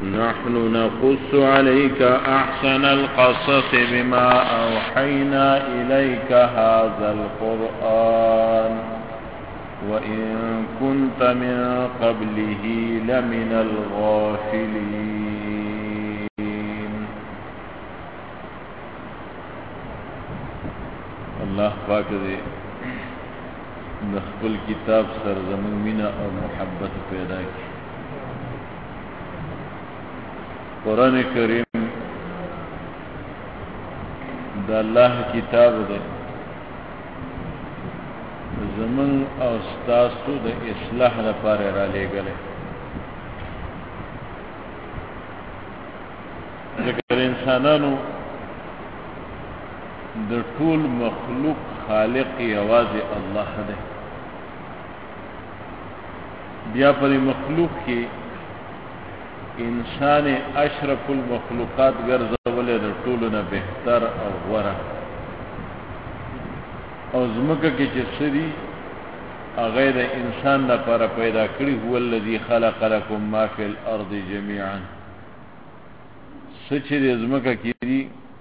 نحن نقص عليك أحسن القصص بما أوحينا إليك هذا القرآن وإن كنت من قبله لمن الغافلين. الله پاک دې د خپل کتاب سره زموږ مینه او محبت پیدا کړي. قرآن کریم د الله کتاب دی، زمون او ستاسو د اصلاح لپاره را لېږلی. ذکر انسانانو د ټول مخلوق خالق یوازې الله دی. بیا پر مخلوق کې انسان اشرف المخلوقات ګرځولې د ټولو نه بهتر او غوره، او زمکه کې چې سړي هغه د انسان لپاره پیدا کړی. هو الذي خلق لكم ما في الارض جميعا. سچ دې زمکه کې دي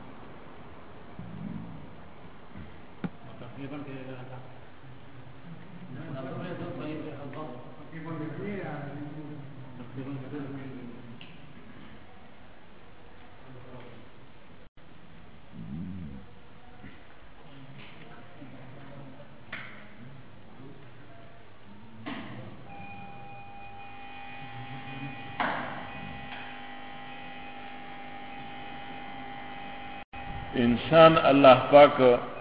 انسان الله پاک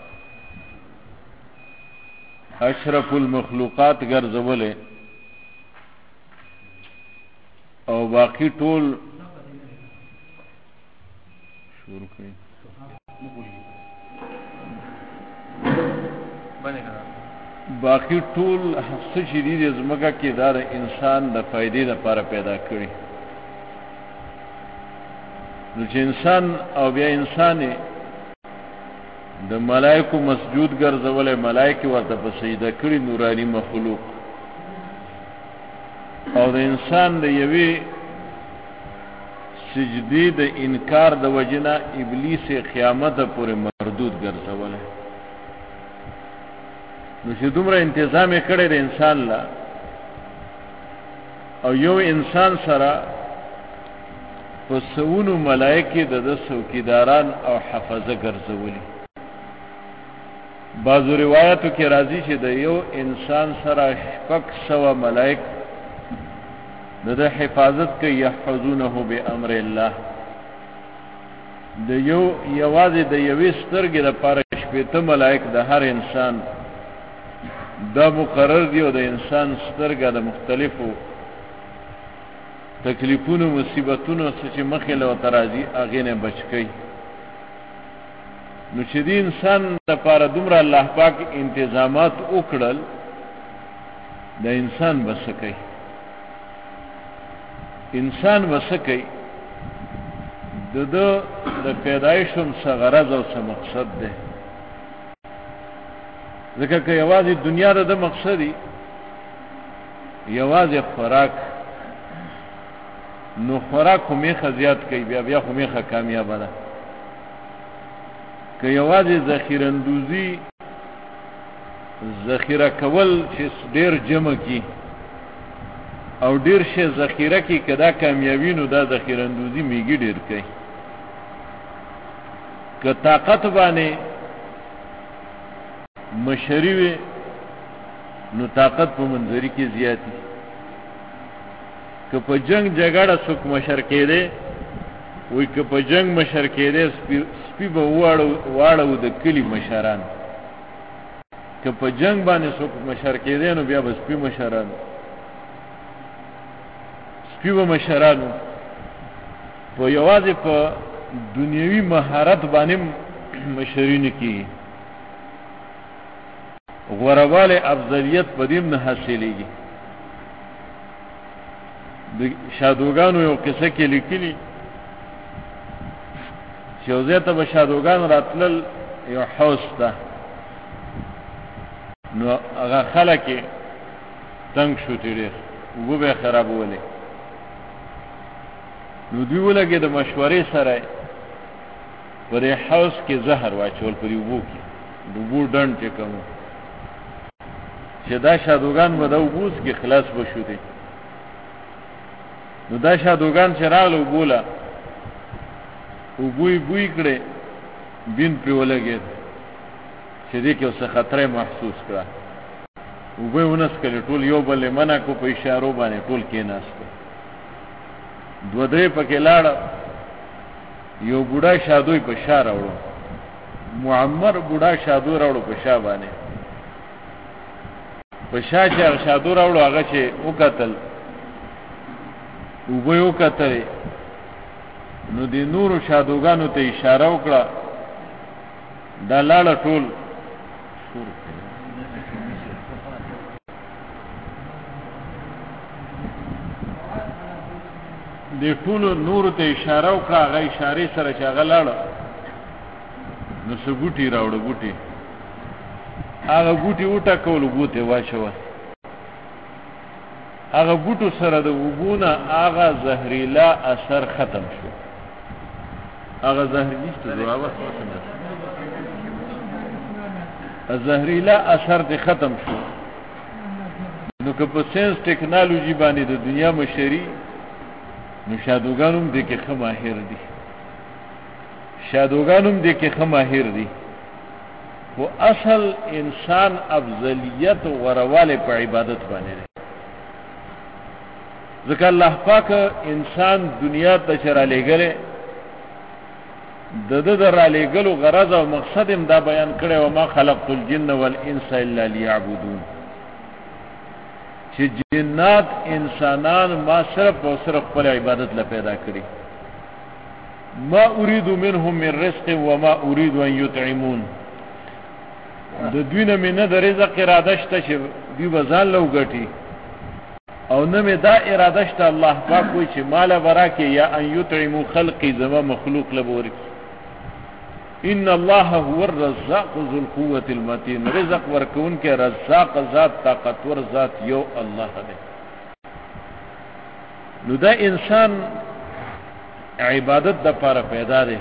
اشرف المخلوقات ګرځولې، او باقی ټول شروع کړي. باقی ټول څه چې دي د ځمکه کې دا د انسان د فائدې لپاره پیدا کړي. نو چې انسان او بیا انسان د ملائکو مسجود ګرځولې، ملائکه ورته په سجده کړي، نورانی مخلوق، او د انسان د یوې سجدي د انکار د وجنه ابلیس قیامت پورې مردود ګرځولې. نو چې دومره تنظیم کړي د انسان لا، او یو انسان سره په سونو ملائکه د څوکیداران او حفظه ګرځولي. بعضو روایتو کې راځي چې د یو انسان سره 600 ملائک د حفاظت کوي، يحفظونه بامر الله. د یوازې د یوې سترګې لپاره 80 ملائک د هر انسان دا مقرر دی، او د انسان سترګه د مختلفو تکلیفونو مصیبتونو چې مخې له ترازی اغه نه بچ کی. نو چې دی انسان لپاره دومره الله پاک انتظامات وکړل، د انسان بسکی انسان بسکی د پیدایشم څخه غرض او څه مقصد ده. ځکه که یوازې دنیا د مقصدی یوازې خوراک، نو خوراک خو میخه زیات کوي، بیا خو میخه کامیابه ده. که یوازې ذخیره اندوزی ذخیره کول چې ډیر جمع کی او ډیر شی ذخیره کی، کدا کامیابی نو دا ذخیره اندوزی میږي ډیر کوي. که طاقت باندې مشری وي نو طاقت په منځري کې زیاتی. که په جنگ جګړه څوک مشر کېده، وای که په جنگ مشر کېده سپی به واړو د کلی مشران. که په جنگ باندې څوک مشر کېده نو بیا به سپی مشران، سپی به مشرانو. په یوازې په دنیوي مهارت باندې مشرین کی غورواله افضلیت پدیم نه حاصلېږي. د شادوګانو یو قصه کې لیکلي چې وزته به شادوګان راتلل یو حوض ته، نو هغه خلک تنگ شو تیرې وګو به خرابولې. نو دوی ولګي د مشورې سره پر حوض کې زهر واچول پر یو کې د وو ډنډ چې کوم چې دا شادوغان به د وګوس کې خلاص بشو دي. نو دا شادوغان چې راغلو بوله او بوی کړي بین پر ولګي چې دې کې څه خطر محسوس کړه او به ونس کړي ټول یو بل منع کو په اشارو باندې ټول کې ناشته دو درې پکې لاړ یو بوډا شادوی په شار راوړو معمر بوډا شادو راوړو په شا باندې په شا چې شادو راوړو هغه چې وکتل او به وکتل نو د نورو شادوګانو ته اشاره وکړه دا لاړه ټول د ټول نور ته اشاره وکړه هغه اشاره سره چې هغه لاړه نو څه بوټي راوړه بوټي هغه بوټي وټکول بوټي واچو هغه بوټو سره د وګونه هغه زهريلا اثر ختم شو هغه زهر نشته زواوه زهريلا اثر دې ختم شو. نو که په ساينس ټیکنالوژي باندې د دنیا مشري نو شادوګانوم دې کې خماهر دي شادوګانوم دې کې خماهر دي خو اصل انسان افضلیت او غرواله په عبادت باندې دی ځکه الله پاک انسان دنیا ته چر لګره د را لګلو غرض او مقصد هم دا بیان کړي او ما خلقت الجن والانس الا ليعبدون چې جنات انسانان ما صرف او صرف پر عبادت لا پیدا کړی ما اريد منهم من رزق وما اريد ان يطعمون د دوینه مینه د رزق اراده شته چې دی بزان لو غټي او نه مې دا اراده شته الله پاک کوئی چې مال برکه یا ان يطعموا خلقي زما مخلوق لبورک ان الله هو الرزاق ذو القوه المتين رزق ورکون کې رزاق ذات طاقتور ذات یو الله دی. نو دا انسان عبادت د لپاره پیدا دی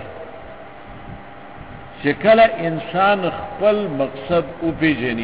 چې کله انسان خپل مقصد او پیژني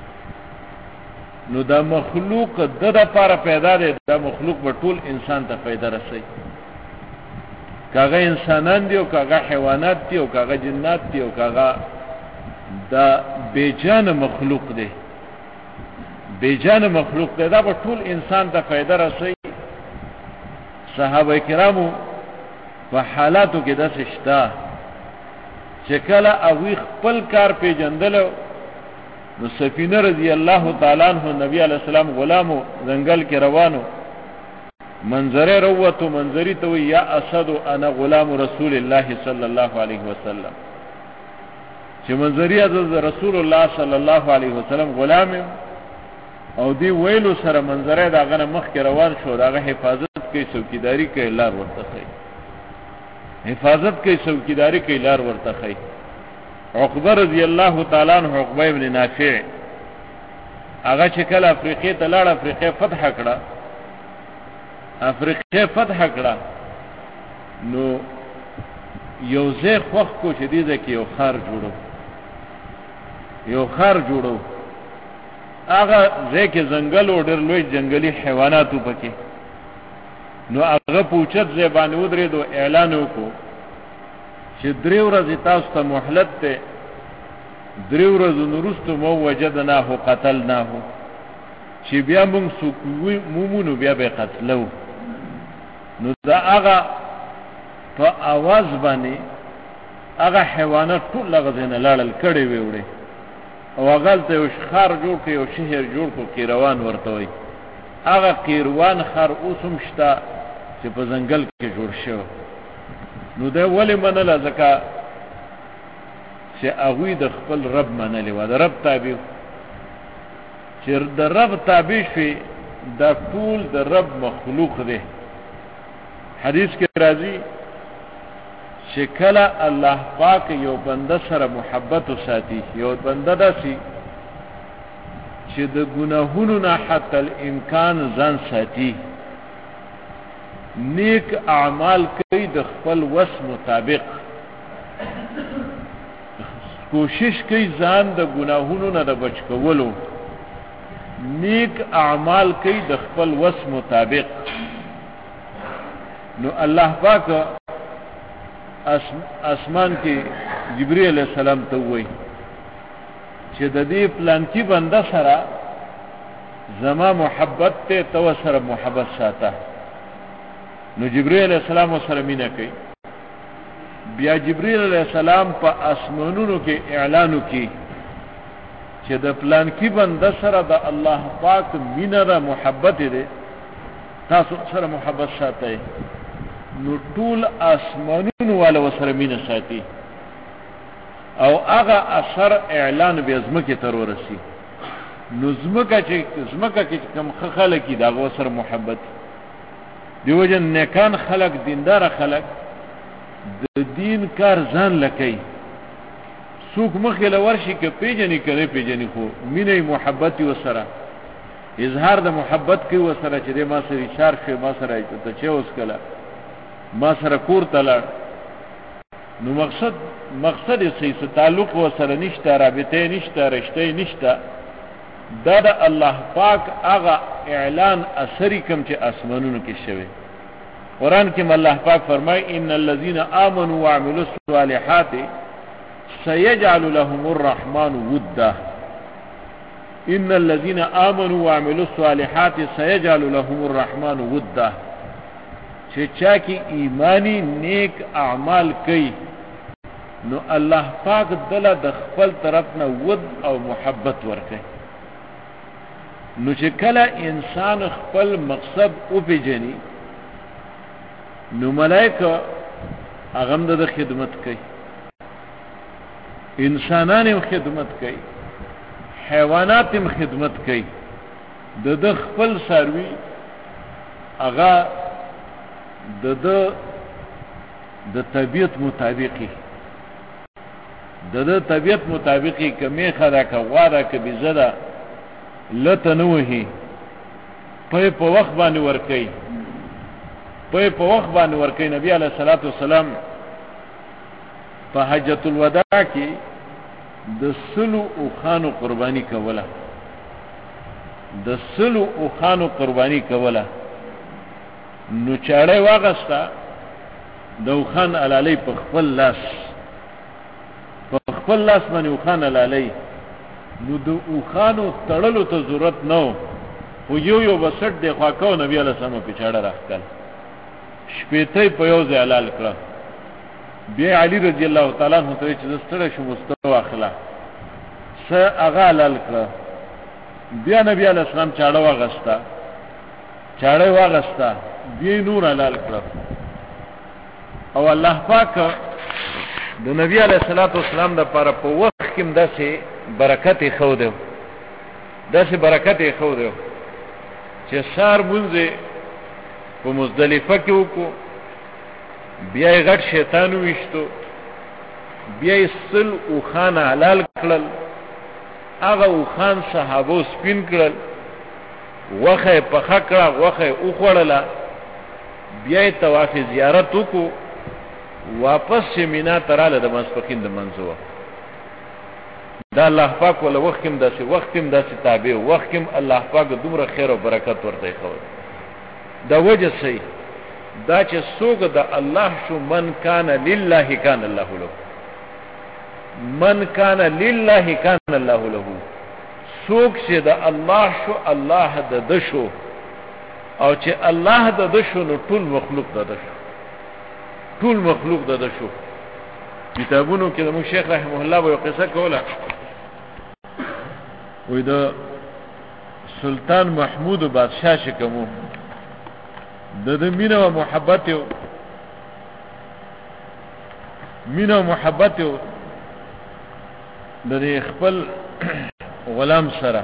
نو دا مخلوق د لپاره پیدا دی دا مخلوق به ټول انسان ته فائدہ رسي کاغه انسانان دی او کاغه حیوانات دی او کاغه جنات دی او کاغه دا بیجان مخلوق دی بیجان مخلوق دی دا به ټول انسان ته فائدہ رسي. صحابه کرامو په حالاتو کې د سشتا چې کله اوی خپل کار پیجندل نو سفینه رضی الله تعالی عنہ نبی علیہ السلام غلامو زنګل کې روانو منظره روته منظری ته یا اسد انا غلام رسول الله صلی الله علیه وسلم چې منظری از رسول الله صلی الله علیه وسلم غلام او دی ویلو سره منظره دا غنه مخ کې روان شو دا حفاظت کوي څوکیداری کوي لار ورته کوي حفاظت کوي څوکیداری کوي لار ورته کوي. عقبه رضی الله تعالی عنہ عقبه ابن نافع هغه چې کله افریقې ته لاړ افریقې فتح کړه نو یو ځای خوخ کو چې دې کې یو خار جوړو هغه ځای کې ځنګل او ډېر لوی جنگلي حیوانات پکې نو هغه پوښتنه ځای باندې ودرېدو اعلان وکړو چې درې ورځې تاسو ته مهلت ده درې ورځې نورستو مو وجدناه قتلناه چې بیا موږ مومونو بیا به قتلو. نو دا هغه په आवाज باندې هغه حیوانات ټول لغزنه لاړل کړي وړي او هغه ته یو خار جوړ کړي او شهر جوړ کړي قیروان ورته وي هغه قیروان خر اوسم شتا چې په ځنګل کې جوړ شو. نو دا ولی منله ځکه چې هغوی د خپل رب منلی و د رب تابع چې د رب تابع شي دا ټول د رب مخلوق دی. حدیث کې راځي چې کله الله پاک یو بنده سره محبت وساتي یو بنده داسي چې د ګناهونو نه حتی الامکان ځان ساتي نیک اعمال کوي د خپل وس مطابق، کوشش کوي ځان د ګناهونو نه د بچ کولو، نیک اعمال کوي د خپل وس مطابق. نو الله پاک اسمان کې جبرئیل علیہ السلام ته وایي چې د دې پلان کې بنده سره زما محبت ته تو سره محبت ساته. نو جبرئیل علیہ السلام سره مینه کوي. بیا جبرئیل علیہ السلام په اسمانونو کې اعلان وکي چې د پلان کې بنده سره د الله پاک مینه را محبت دې تاسو سره محبت ساتي. نو ټول اسمانونو والا وسره مینه ساتي او هغه اثر اعلان به زمکه تر ورسی. نو زمکه کې کوم خلک دي دا وسره محبت دیو جن نیکان خلق دیندار خلق د دین کار ځان لکې څوک مخې لورشي کې پیجنې کوي پیجنې خو مینه محبت وسره اظهار د محبت کې وسره چې د ما سره اشاره شي ما سره ته چې اوس کله ما سره کور تلل. نو مقصد یې صحیح تعلق وسره نشته، رابطه نشته، رشته نشته. دا د الله پاک هغه اعلان اثری کوم چې اسمانونو کې شوی. قرآن کې الله پاک فرمای ان الذين امنوا وعملوا الصالحات سيجعل لهم الرحمن ودا. ان الذين امنوا وعملوا الصالحات سيجعل لهم الرحمن ودا. چې چا کې ایمانی نیک اعمال کوي نو الله پاک دله د خپل طرف نه ود او محبت ورکوي. نو چې کله انسان خپل مقصد او پیژني نو ملائکه هغه د خدمت کوي، انسانان هم خدمت کوي، حیوانات هم خدمت کوي. د خپل ساروی هغه د طبیعت مطابقي د طبیعت مطابقي کمه خدا کا غواړه ک بزدا لته نوهي په وخت باندې ورکي په وخت باندې ورکي. نبی علیہ الصلوۃ والسلام په حجۃ الوداع کې د سلو او خانو قرباني کوله، د سلو او خانو قرباني کوله. نو چاړې واغستا د خان علالی په خپل لاس باندې خان علالی. نو د خانو تړلو ته ضرورت نه و یو بسټ د خواکو نبی علیہ السلام په چاړه راخل شپېته په یو ځای حلال کړ. بیا علی رضی الله تعالی عنہ ته چې ستړی شو مستو اخلا س هغه حلال کړ. بیا نبی علیہ السلام چاړه واغستا بیا نور حلال کړ. او الله پاک د نبی علیہ الصلوۃ والسلام د پر په وخت کې داسې برکت خو دیو چې سار مونږه په مزدلفه کې وکړو. بیا غټ شیطان وشتو، بیا سل او خان حلال کړل. هغه او خان صحابو سپین کړل، وخه په خکړه وخه او خړله. بیا طواف زیارت وکړو، واپس مینا تراله د مسفقین د منځو. دا الله پاک ول وختم داسې تابع وختم الله پاک دومره خیر او برکت ورته خو. دا وجه سي دا چې څوک د الله شو من کان لله کان الله له، من کان لله کان الله له. څوک چې د الله شو الله د شو، او چې الله د شو نو ټول مخلوق د شو. کتابونو کې د مو شیخ رحمه الله یو قصه کوله، وې د سلطان محمود بادشاہ شکمو د مینه او محبت د خپل غلام سره.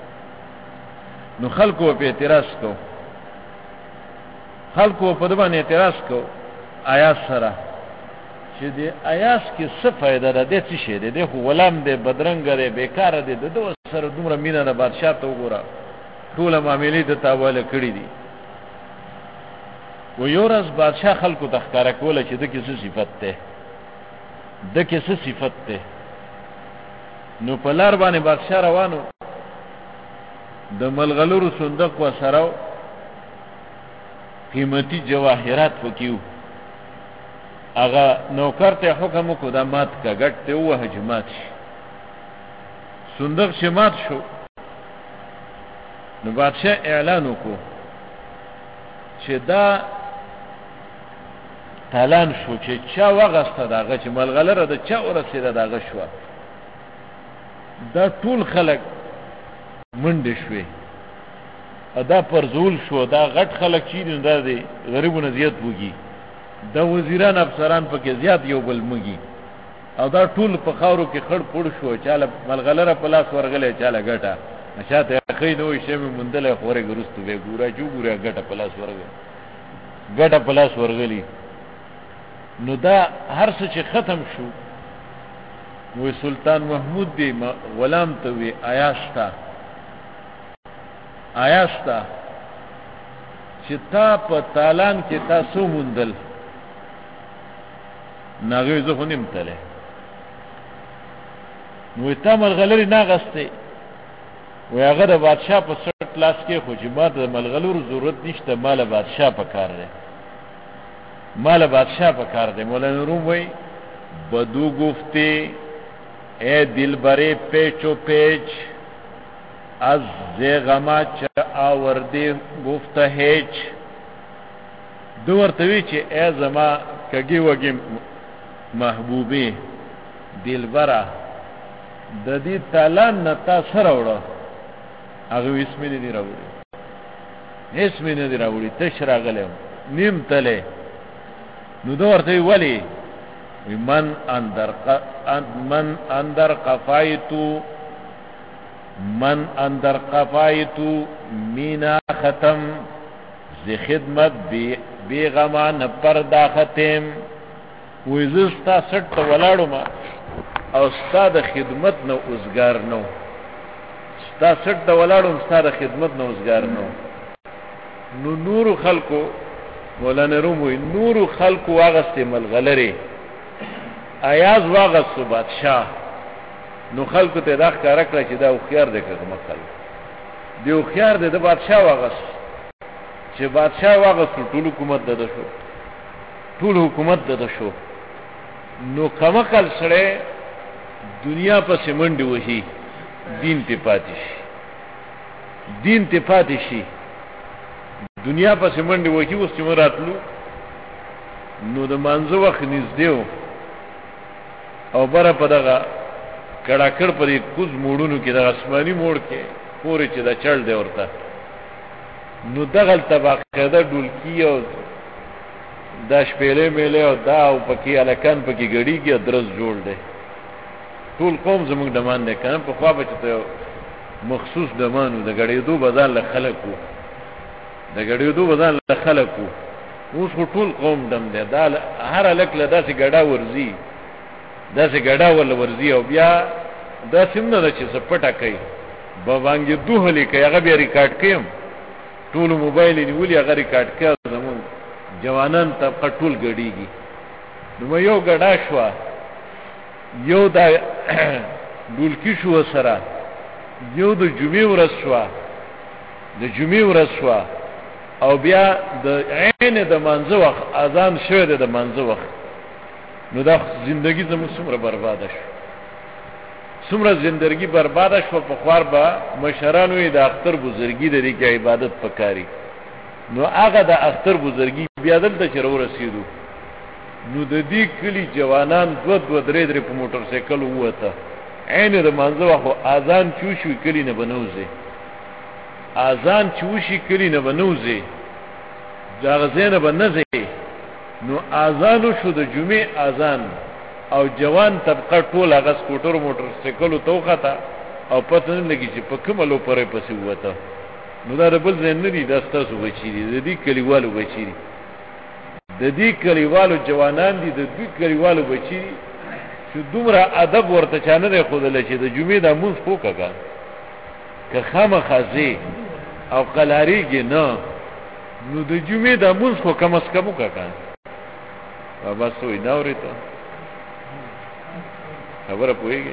نو خلکو په اعتراض په دبان اعتراض کو آیات سره چې د آیاس کې څه فائدہ ده؟ د څه شی ده؟ خو غلام دی، بدرنګ دی، بیکار دی. د سره دومره مینه د بادشاہ ته وګوره، ټول معاملې د تاواله کړې دي. و یو ورځ بادشاہ خلکو ته ښکاره کوله چې د کې څه صفت دی، د کې څه صفت دی. نو په لار باندې بادشاہ روانو، د ملغلرو صندوق و سره قیمتي جواهرات پکې وو. هغه نوکر ته حکم وکړ دا مات کا ګټ ته ووهه چې مات شي. صندوق چې مات شو نو بادشاہ اعلان وکړو چې دا تالان شو چې چا وغسته داغه چې ملغلره د چا ورسېده داغه شو. دا ټول خلک منډه شوې، دا پرزول شو. دا غټ خلک چې دا دي غریبونه زیات وږي، دا وزیران افسران پکې زیات یو بل مږي، او دا ټول په خاورو کې خړ پړ شو. چاله ملغلره په لاس ورغلې، چاله ګټه نشاته خې نو شی مې مندله خورې ګرستو به ګورا جو ګورا ګټه په لاس ورغلې، ګټه په لاس ورغلې. نو دا هر څه چې ختم شو، نو سلطان محمود دی غلام ته وی آیاستا چې تا په تالان کې تاسو مندل ناغوی زه خو نیم تله. نو تا ملغلرې ناغسته وی هغه د بادشاہ په سټ لاس کې، خو چې ما د ملغلرو ضرورت نشته، مال بادشاہ په کار دی، مال بادشاہ په کار دی. مولانا روم وی بدو گفتی اے دل برے پیچو پیچ از زیغما چا آوردی گفت هیچ. دو ورتوی چې اے زما کگی وگی محبوبی دل برا د دې تالان نتا سره وړه، هغه اسمه دې راوړي، اسمه نه دې راوړي، تش راغله نیم تله. نو دو ورته ولی من اندر قفایتو مینا ختم زی خدمت بی غما نپردا ختم. ویزستا سٹ تا ولاړو ما او ستا د خدمت نو اوزگار نو، ستا سٹ تا ولاړو ستا د خدمت نو اوزگار نو. نو نورو خلقو مولانا روم وی نورو خلقو واغستی ملغلری، ایاز واغستو بادشاہ. نو خلقو ته دا ښکاره کړه چې دا هوښیار دی که مخل دی هوښیار دی. د بادشاہ واغست چې بادشاہ واغستو ټول حکومت دده شو، ټول حکومت دده شو. نو کمقل سړی دنیا پسې منډې وهي، دین ته پاتې شي، دین ته پاتې شي، دنیا پسې منډې وهي. اوس چې موږ راتلو نو د مانځه وخت نږدې و، او بره په دغه کړاکړ په دې کوز موړونو کې د آسماني موړ کې پورې چې دا چړ دی ورته، نو دغلته باقاعده ډولکي او دا شپېلې میلې او دا او پکې هلکان پکې ګډېږي، درز جوړ دی. ټول قوم زموږ ډمان دی که نه. پخوا به چې ته مخصوص ډمان و، د ګډېدو به ځان له خلک و، د ګډېدو به ځان له خلک و. اوس خو ټول قوم ډم دی. دا هر هلک له داسې ګډا ورځي، داسې ګډا ورله ورځي، او بیا داسې هم نه ده چې څه پټه کوي، به بانګې دوهلې کوي، هغه بیا ریکارډ کوي، ټولو موبایل یې نیولي هغه ریکارډ کوي. زمونږ جوانان طبقه ټول ګډېږي. نو یو ګډا شوه، یو دا ډولکي شو سره، یو د جمعې ورځ شوه، د جمعې ورځ شوه، او بیا د عین د مانځه وخت اذان شوی دی، د مانځه وخت. نو دا زندگی زموږ څومره برباده شو، څومره زندگی برباده شو. په خوار به مشرانو یې د اختر بزرګي د دې کې عبادت پکاري. نو هغه د اختر بزرګي بیا دلته چې ورسېدو، نو د دې کلی جوانان دو درې په موټر سایکل ووته، عین د مانځه وخت اذان چوشي کلی نه بنوځي، اذان چوشي کلی نه بنوځي، دا غزنه بنځي. نو اذان شو د جمعې اذان، او جوان طبقه ټول هغه سکوټر موټر سایکل توخته، او پته نه لګي چې په کومه لو پرې پسې وته. نو دا بل ځای نه دي، دا ستاسو بچی دي، د دې کلیوالو بچی دي، د دې کلیوالو جوانان دي، د دې کلیوالو بچی دي چې دومره ادب ورته چانه دی خودل چې د جمعې د مونږ پوکا که خامخازي او قلاریږي نه، نو د جمعې د مونږ خو کم از کم وکړه بس وې دا ورته خبره پوهیږي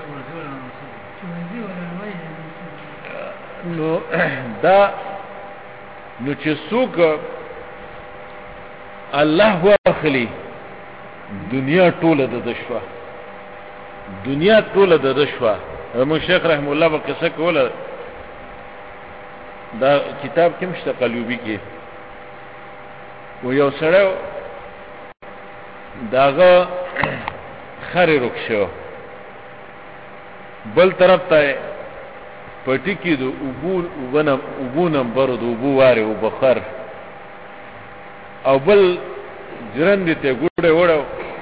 نو دا نو چې څوک الله واخلي دنیا ټوله د دشوا دنیا ټوله د دشوا مو شیخ رحم الله په قصه کوله دا کتاب کې مشته قلوبی کې و یو سره داغه خری رکشو بل طرف ته پټی کې د وبو نمبر د وبو واره او بخر او بل جرند ته ګوړې وړو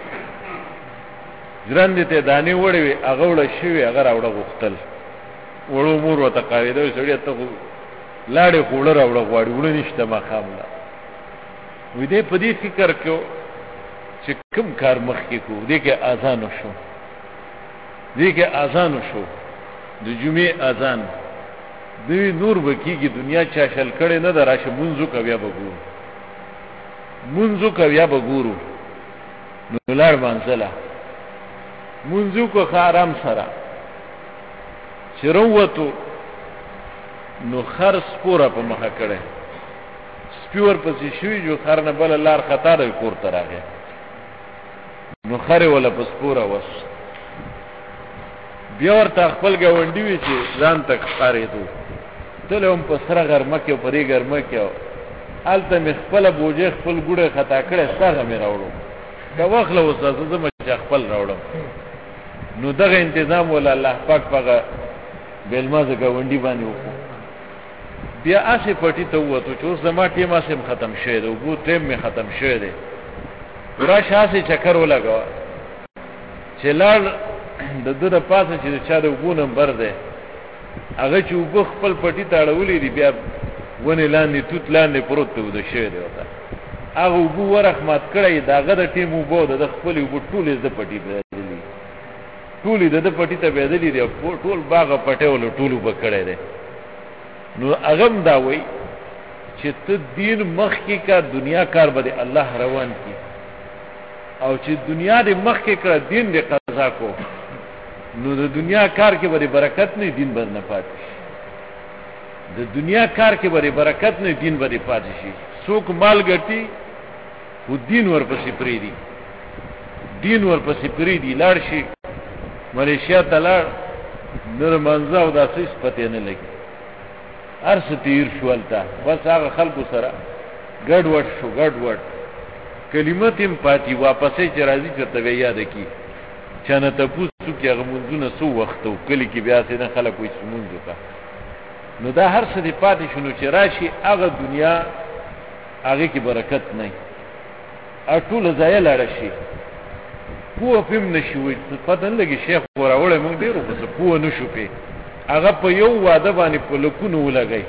جرند ته دانی وړې هغه وړ شوی هغه راوړه غختل وړو مور وته قاعده سړی ته لاړې خوړه راوړه غواړي وړ نشته ما خامله وې دې په دې فکر کې چې کوم کار مخ کې کو دې کې اذان شو دې کې اذان شو د جمعې اذان دوی نور وکیږي دنیا چا شل کړي نه دراشه منځو کوي بګورو منځو کوي بګورو نو لار منځله منځو کو خارم سره شروعتو نو خر سپوره په مخه کړي سپور پسې شوی جو خر نه بل لار خطا ده کور تراغه نو خر ولا پسپوره وس بیا ورته خپل گاونډي وی چې ځان تک خارېدو تلهم په سره غرمه کې پرې غرمه کې آلته مې خپل بوجه خپل ګوړه خطا کړه ستاره مې راوړو دا واخله وساسه زما چې خپل راوړم نو دغه تنظیم ولا الله پاک پاګه بلمازه گاونډي باندې وکړو بیا اسې پټی ته وته چې زما ټیم اسې ختم شوه دی وګو ټیم می ختم شوه دی ورا شاسې چکر ولګا چې لار د دغه پاسه چې چا د وګو نمبر دی هغه چې وګ خپل پټی ته اړولې دی بیا ونه لاندې توت لاندې پروت ته ود شوه دی وته هغه وګو ورحمت کړی داغه د ټیم وګو د خپل وګ ټولې د پټی بدلی ټولې د پټی ته بدلی دی ټول باغ پټول ټولو بکړی دی نو اغم دا وای چې ته دین مخ کې کا دنیا کار به الله روان کی او چې دنیا دې مخ کې کړه دین دې قضا کو نو د دنیا کار کې به برکت نه دین بر نه پاتې شي د دنیا کار کې به برکت نه دین به پاتې شي څوک مال ګټي و دین ورپسې پریدي دین ورپسې پریدي لاړ شي ملیشیا ته لاړ نور منځه او داسې پته نه لګي ارس تیر شوالتا بس هغه خلکو سره ګډ وډ شو ګډ وډ کلمت هم پاتې واپسې چې راځي چې ته یاد کی چانه ته پوښتنه کې هغه منځونه سو وخت او کلی کې بیا څنګه خلک وې سمونځو کا نو دا هر څه دی پاتې شنو چې راشي هغه دنیا هغه کې برکت نه اټول ځای لاړ شي پوه پم نشوي پته نه لګي شیخ وراوله مونږ ډیرو بس پوه نشو په هغه په یو واده باندې په لکونو ولګي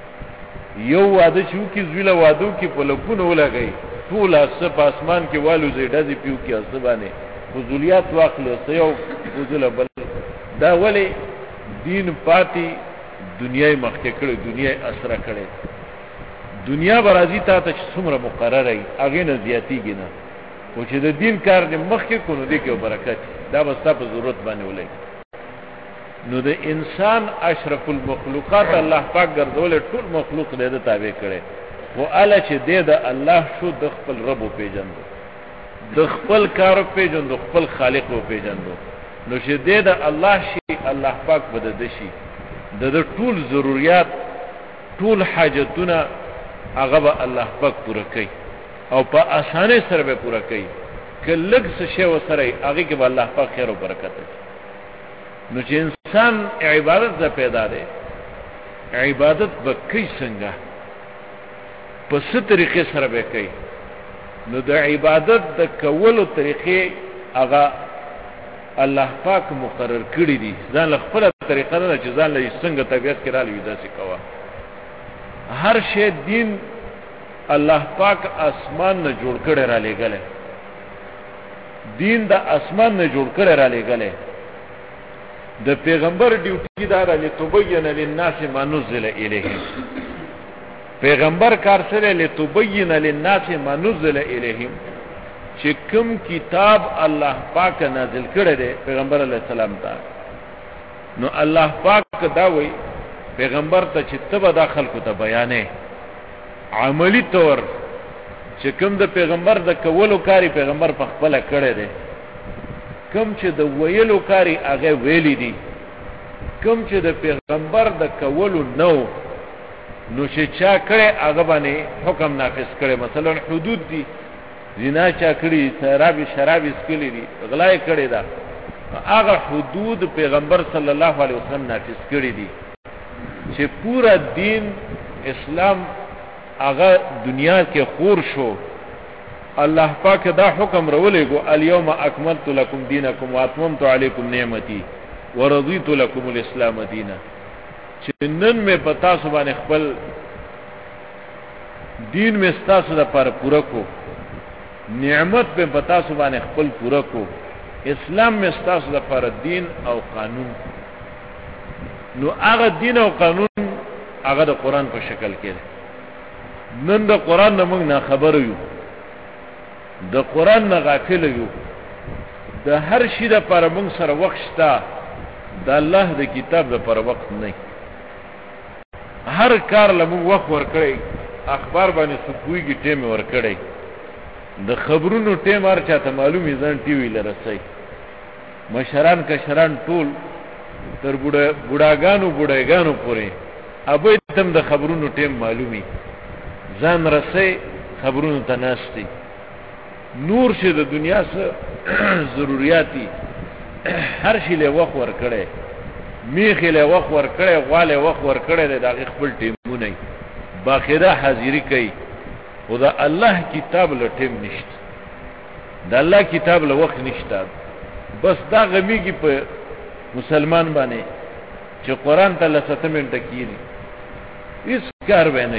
یو واده چې کی زویله وادو کې په لکونو ولګي ټول اسه په اسمان کې والو زیډه دی پیو کې اسه باندې فضولیات واخلو سيو فضول بل دا ولی دین پاتی دنیا مخکې کړي دنیا اسره کړي دنیا برازي ته ته څومره مقرره ای اغه نه زیاتیږي نه او چې د دین کار دې مخکې کونو دې کې برکت دا بس تاسو ضرورت باندې ولګي نو د انسان اشرف المخلوقات الله پاک ګرځول ټول مخلوق دې ته تابع کړي او اله چې دې د الله شو د خپل رب پیژندو د خپل کار پیژندو خپل خالق پیژندو نو چې دې د الله شي الله پاک بده د شي د ټول ضرورت ټول حاجتونه هغه به الله پاک پوره کوي او په اسانه سره به پوره کوي کله څه شی وسره هغه کې به الله پاک خیر او برکت کوي نو چې انسان عبادت ز پیدا دی عبادت به کوي څنګه په څه طریقې سره به کوي نو د عبادت د کولو طریقې هغه الله پاک مقرر کړی دي ځان خپل طریقه نه چې ځان له څنګه طبيعت کې را لوي داسې کوه هر شی دین الله پاک اسمان نه جوړ کړی را لګل دین د اسمان نه جوړ کړی را لګل د پیغمبر ډیوټي دار علی تبین للناس ما نزل الیه پیغمبر کار سره لتبین للناس ما نزل الیهم چې کوم کتاب الله پاک نازل کړی دی پیغمبر علیه السلام ته نو الله پاک دا وی پیغمبر ته چې تبه د خلکو ته بیانې عملی طور چې کوم د پیغمبر د کولو کاری پیغمبر په خپل کړی دی کوم چې د ویلو کاری هغه ویلی دی کوم چې د پیغمبر د کولو نو چې چا کړي هغه باندې حکم نافذ کړي مثلا حدود دي زنا چا کړي شراب اسکلي دي غلا کړي دا هغه حدود پیغمبر صلی الله علیه وسلم نافذ کړي دي چې پورا دین اسلام هغه دنیا کې خور شو الله پاک دا حکم رولې کو الیوم اکملت لکم دینکم واتممت علیکم نعمتي ورضیت لکم الاسلام دینا چې نن مې پتا سو باندې خپل دین مې ستاسو لپاره پوره کو نعمت په پتا سو باندې خپل پوره کو اسلام مې ستاسو لپاره دین او قانون نو هغه دین او قانون هغه د قران په شکل کې نن د قران نه موږ نه خبر یو د قران نه غافل یو د هر شي لپاره موږ سره وخت شته د الله د کتاب لپاره وخت نه هر کار لمو وخت ورکړي اخبار باندې سکويږي ټیم ورکړي د خبرونو ټیم هر چاته معلومي ځان ټي وی لرسي مشران کشران ټول تر بوډاګانو پورې ابې تم د خبرونو ټیم معلومي ځان رسي خبرونو ته ناشتي نور شه د دنیا سره ضرورتي هر شي له وخت ورکړي میخه له وخت ورکړي غواله وخت ورکړي د خپل ټیمونه باخره حاضری کوي خدا الله کتاب له ټیم نشته د الله کتاب له وخت نشته بس دا غمیږي په مسلمان باندې چې قران ته لسته منټه کیږي هیڅ کار به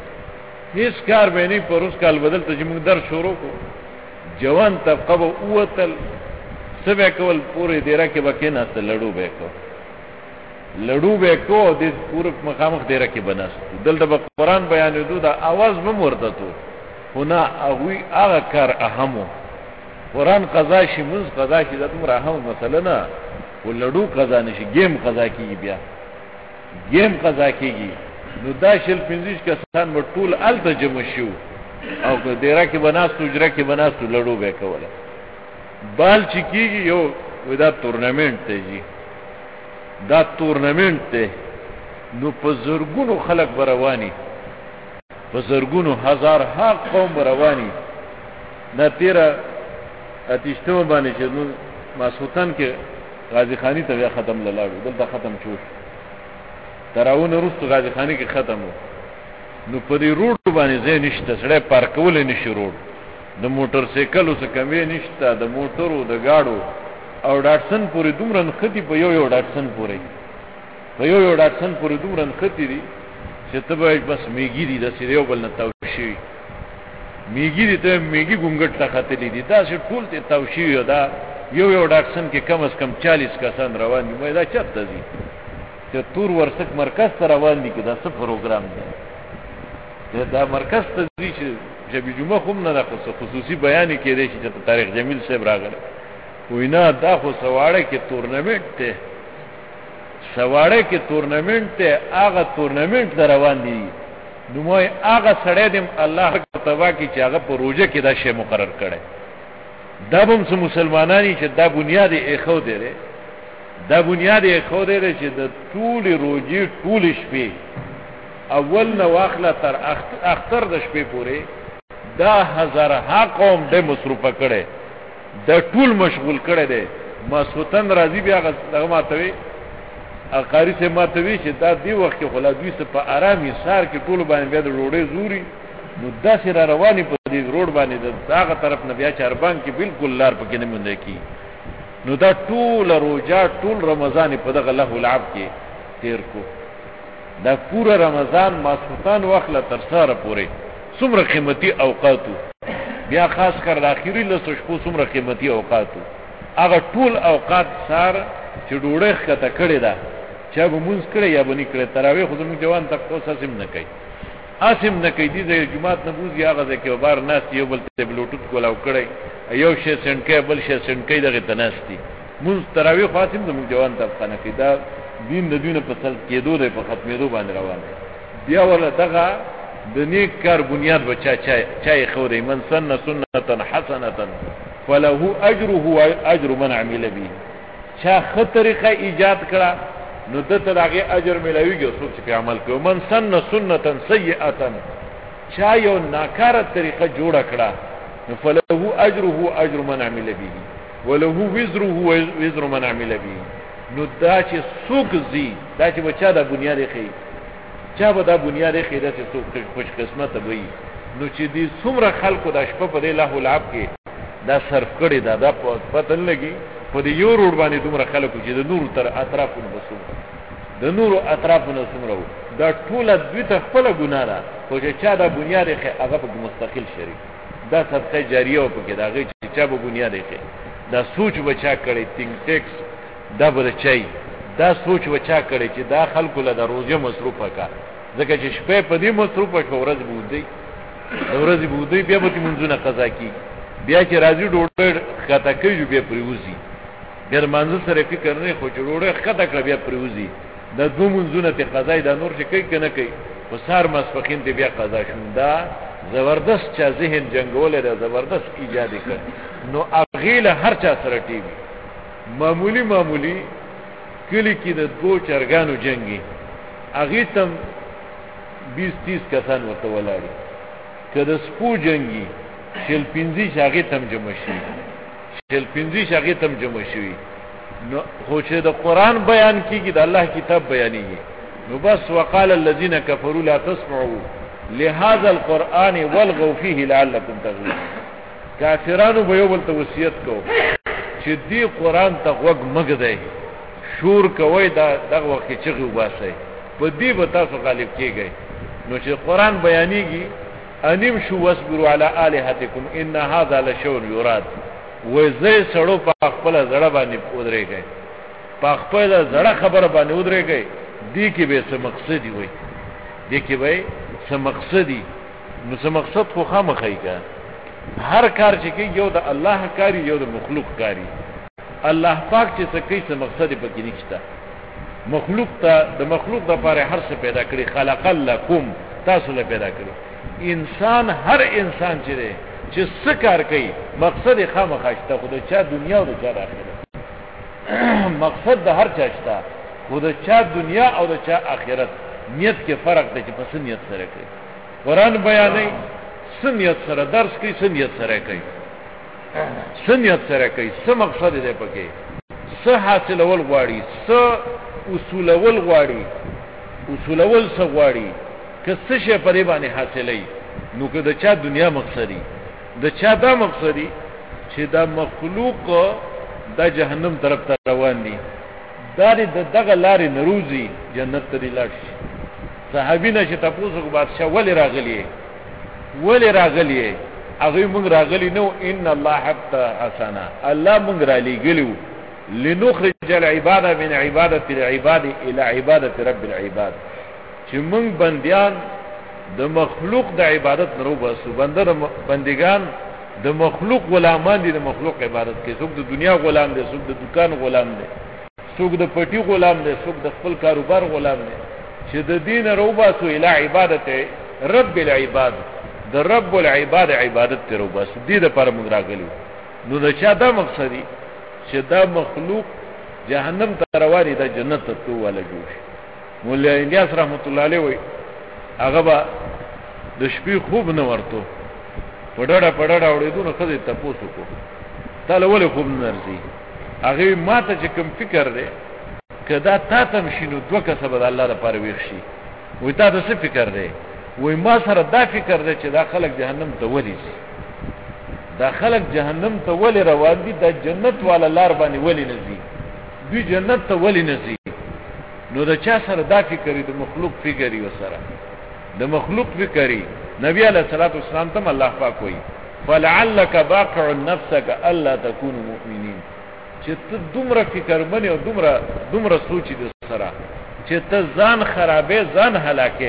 نه پر اوس کال بدل ته موږ در شروع کو جوان طبقه اوتل سبا کول پورې دیره کې بکینه ته لړو به کو د پورې مخامخ دیره کې بناست دلته به قران بیانېدو دا आवाज به مرده تو هنا هغه کار اهمو قران قضا شي منځ قضا شي د تمره اهم مثلا نه ولړو قضا نشي گیم قضا کیږي بیا گیم قضا کیږي نو دا شل 15 کسان ټول الته جمع شو او که دیره کې بناستو اجره کې بناستو لړو به کوله بال چکیږي یو ودا تورنمنت ته جی دا تورنمنت ته نو په زرګونو خلک برواني په زرګونو هزار ها قوم برواني دا تیرا اتیشتو باندې چې نو ماسوتن کې غازی خانی ته ختم لاله دلته ختم شو تراونه روستو غازی خانی کې ختمو نو په دې روډ باندې ځای نشته سړی پارکول نشي روډ د موټر سایکلو څخه کمې نشته د موټرو د گاډو او ډاټسن پورې دومره نختی په یو ډاټسن پورې دومره نختی دي چې ته به بس میګی دي د سیریو بل نه توشي میګی دي ته میګی ګونګټ ته خاتلې دي دا چې ټول ته توشي دا یو ډاټسن کې کم از کم 40 کسان روان دي مې دا چرته دي چې تور ورسک مرکز ته روان دي کې دا څه پروګرام دی دا مرکز ته دي چې جبی جمعه هم نه خصوصي بیان کې دی چې طارق جمیل صاحب راغله وینا دا خو سواړه کې تورنمنت ته هغه تورنمنت روان دي نو مې هغه سړی دې الله تبارک چې هغه په روزه کې دا شی مقرر کړي دا هم مسلمانانی چې دا بنیاد یې خو دی چې د ټول روزي ټول شپې اول نه واخله تر اختر د شپې پورې دا هزارها قوم د مصروفه کړي د ټول مشغول کړي دي مسوتن راضي بیا هغه ماتوي اقاری سے ماتوي چې دا دی وخت خلا دوی څه په آرامي سار کې ټول باندې بیا د روډې زوري نو داسې را رواني په دې روډ باندې دغه طرف نه بیا چاربان کې بالکل لار پکې نه مونږ کی نو دا ټول روزه ټول رمضان په دغه له لعب کې تیر کو دا پورا رمضان ماسوتان وخت له تر سره پورې څومره قیمتي اوقاتو بیا خاص کر د اخیری لسو شپو څومره قیمتي اوقاتو هغه ټول اوقات سار چې ډوړې خته کړي دا چا به مونږ کړي یا بنې کړي تراویح خو زموږ جوان تاسو سم نه کوي اسم نه کوي دي جمعات نه بوزي هغه ځکه بار ناس یو بل ته بلوټوت کولاو کړي یو شی سنټکې بل شی سنټکې دغه تناستي مون تراوی خاصم د جوان طبقه نه کې دا دین د دینه په تل کېدو د په ختمېدو باندې روان بیا ولا دغه د نیک کار بنیاد بچا چای خوري من سن سنتا حسنه فله اجره واجر من عمل به چا خطرقه ایجاد کړه نو دته دغه اجر ملويږي څوک چې عمل کوي من سن سنتا سیئه چا یو ناکاره طریقه جوړه کړه نو فله اجره اجر من عمل به وله وزره وزر من عمل به نو دا چې څوک زی دا چې بچا د بنیاد خي چا به دا بنیاد خي دا چې څوک خوش قسمت وي نو چې دې څومره خلکو د شپه په له لعب کې دا صرف کړي دا پته لګي په دې یو روډ باندې دومره خلکو چې د نور تر اطرافونو بسو د نور اطرافونو څومره دا ټول دوی ته خپل ګناه ده خو چې چا دا بنیاد خي هغه په مستقل شریک دا صدقه جاریه او په کې دا غي چې چا به بنیاد خي دا سوچ بچا کړي تینګ ټیکس دا به چي دا سوچ بچا کړي چې دا خلکو له روزه مصروفه کا ځکه چې شپه په دې مصروفه شو ورځ بودی ورځ بودی بیا به منځونه قضا کی بیا چې راځي ډوډۍ خطا کوي بیا پریوزي بیا منځ سره فکر نه خو چې ډوډۍ خطا کړ بیا پریوزي د دوه منځونه ته قضا دا نور چې کوي کنه کوي وسار مسفخین ته بیا قضا شون دا زبردست چا ذهن جنگول دا زبردست ایجاد کړ نو اغیله هر چا سره ټی وی معمولی کلی کې د دوه چرګانو جنگي اغه تم 20-30 کسان ورته ولاړي کله سپو جنگي شل پنځي شاګه تم جمع شي شل پنځي شاګه تم جمع شي نو خو چې د قران بیان کیږي د الله کتاب بیانېږي نو بس وقال الذين كفروا لا تسمعوا لهذا القران والغوا فيه لعلكم تغلبون کافرانو به یو بل توصیت کو چې دې قران ته وګ مګدای شور کوي دا دغه وخت چې وباسي په دې به تاسو غالب کیږئ نو چې قران بیانېږي انیم شو واصبروا على الهتكم ان هذا لشيء يراد وزې سړو په خپل زړه باندې ودرېږي په خپل زړه خبره باندې ودرېږي دې کې به څه مقصد وي دې کې به څه مقصدی نو څه مقصد خو خامخې کا هر کار چې کې یو د الله کاری یو د مخلوق کاری الله پاک چې څه کوي څه مقصد په کې نشته مخلوق ته د مخلوق د لپاره هر څه پیدا کړی خلق لكم تاسو له پیدا کړی انسان هر انسان چې څه کار کوي مقصد خامخاشته خو د چا دنیا او د چا آخرت مقصد د هر چا شته خو د چا دنیا او د چا آخرت نیت کې فرق دی چې په نیت سره کوي قران بیانې سنیت سره درس کوي سنیت سره کوي سنیت سره کوي څه مقصد دی پکې څه حاصل اول غواړي څه اصول اول غواړي اصول اول څه غواړي که څه شی په دې باندې حاصلې نو که د چا دنیا مقصدی د چا دا مقصدی چې دا مخلوق د جهنم طرف ته روان دي دا دغه لارې نروزي جنت ته لاړ شي صحابینه چې تاسو کو بادشاہ ولی راغلی هغه موږ راغلی نو ان الله حتى حسنا الله موږ را لګلو لنخرج العباده من عباده العباد الى عباده رب العباد چې موږ بنديان د مخلوق د عبادت نرو باسو بندگان د مخلوق غلامان دي د مخلوق عبادت کې څوک د دنیا غلام دي څوک د دکان غلام دي څوک د پټي غلام دي څوک د خپل کاروبار غلام دي چې د دین رو باسو الى عبادت رب العباد د رب العباد عبادت ته رو باسو دې د پر موږ راغلو نو دا چا دا مقصدی چې دا مخلوق جهنم ته رواني د جنت ته ولا جوړ مولا الیاس رحمت الله علیه وي هغه با د شپې خوب نه ورته پډړه اورېدو نو خدای ته پوسو کو تعالی ولې خوب نه ورځي هغه ماته چې کوم فکر دی کدا تا ته مشینو دوه کسب د الله لپاره ویښ شي وې تا څه فکر دی وې ما سره دا فکر دی چې دا خلک جهنم ته ولې شي دا خلک جهنم ته ولې روان دي د جنت والا لار باندې ولې نه ځي دوی جنت ته ولې نه ځي نو دا چا سره دا فکرې د مخلوق فکرې وسره د مخلوق فکرې نبی علیہ الصلوۃ والسلام ته الله پاک وایي فلعلک باقع نفسك الا تكون مؤمنین چې ته دومره فکر منې او دومره سوچ دې سره چې ته ځان خرابې ځان هلاکې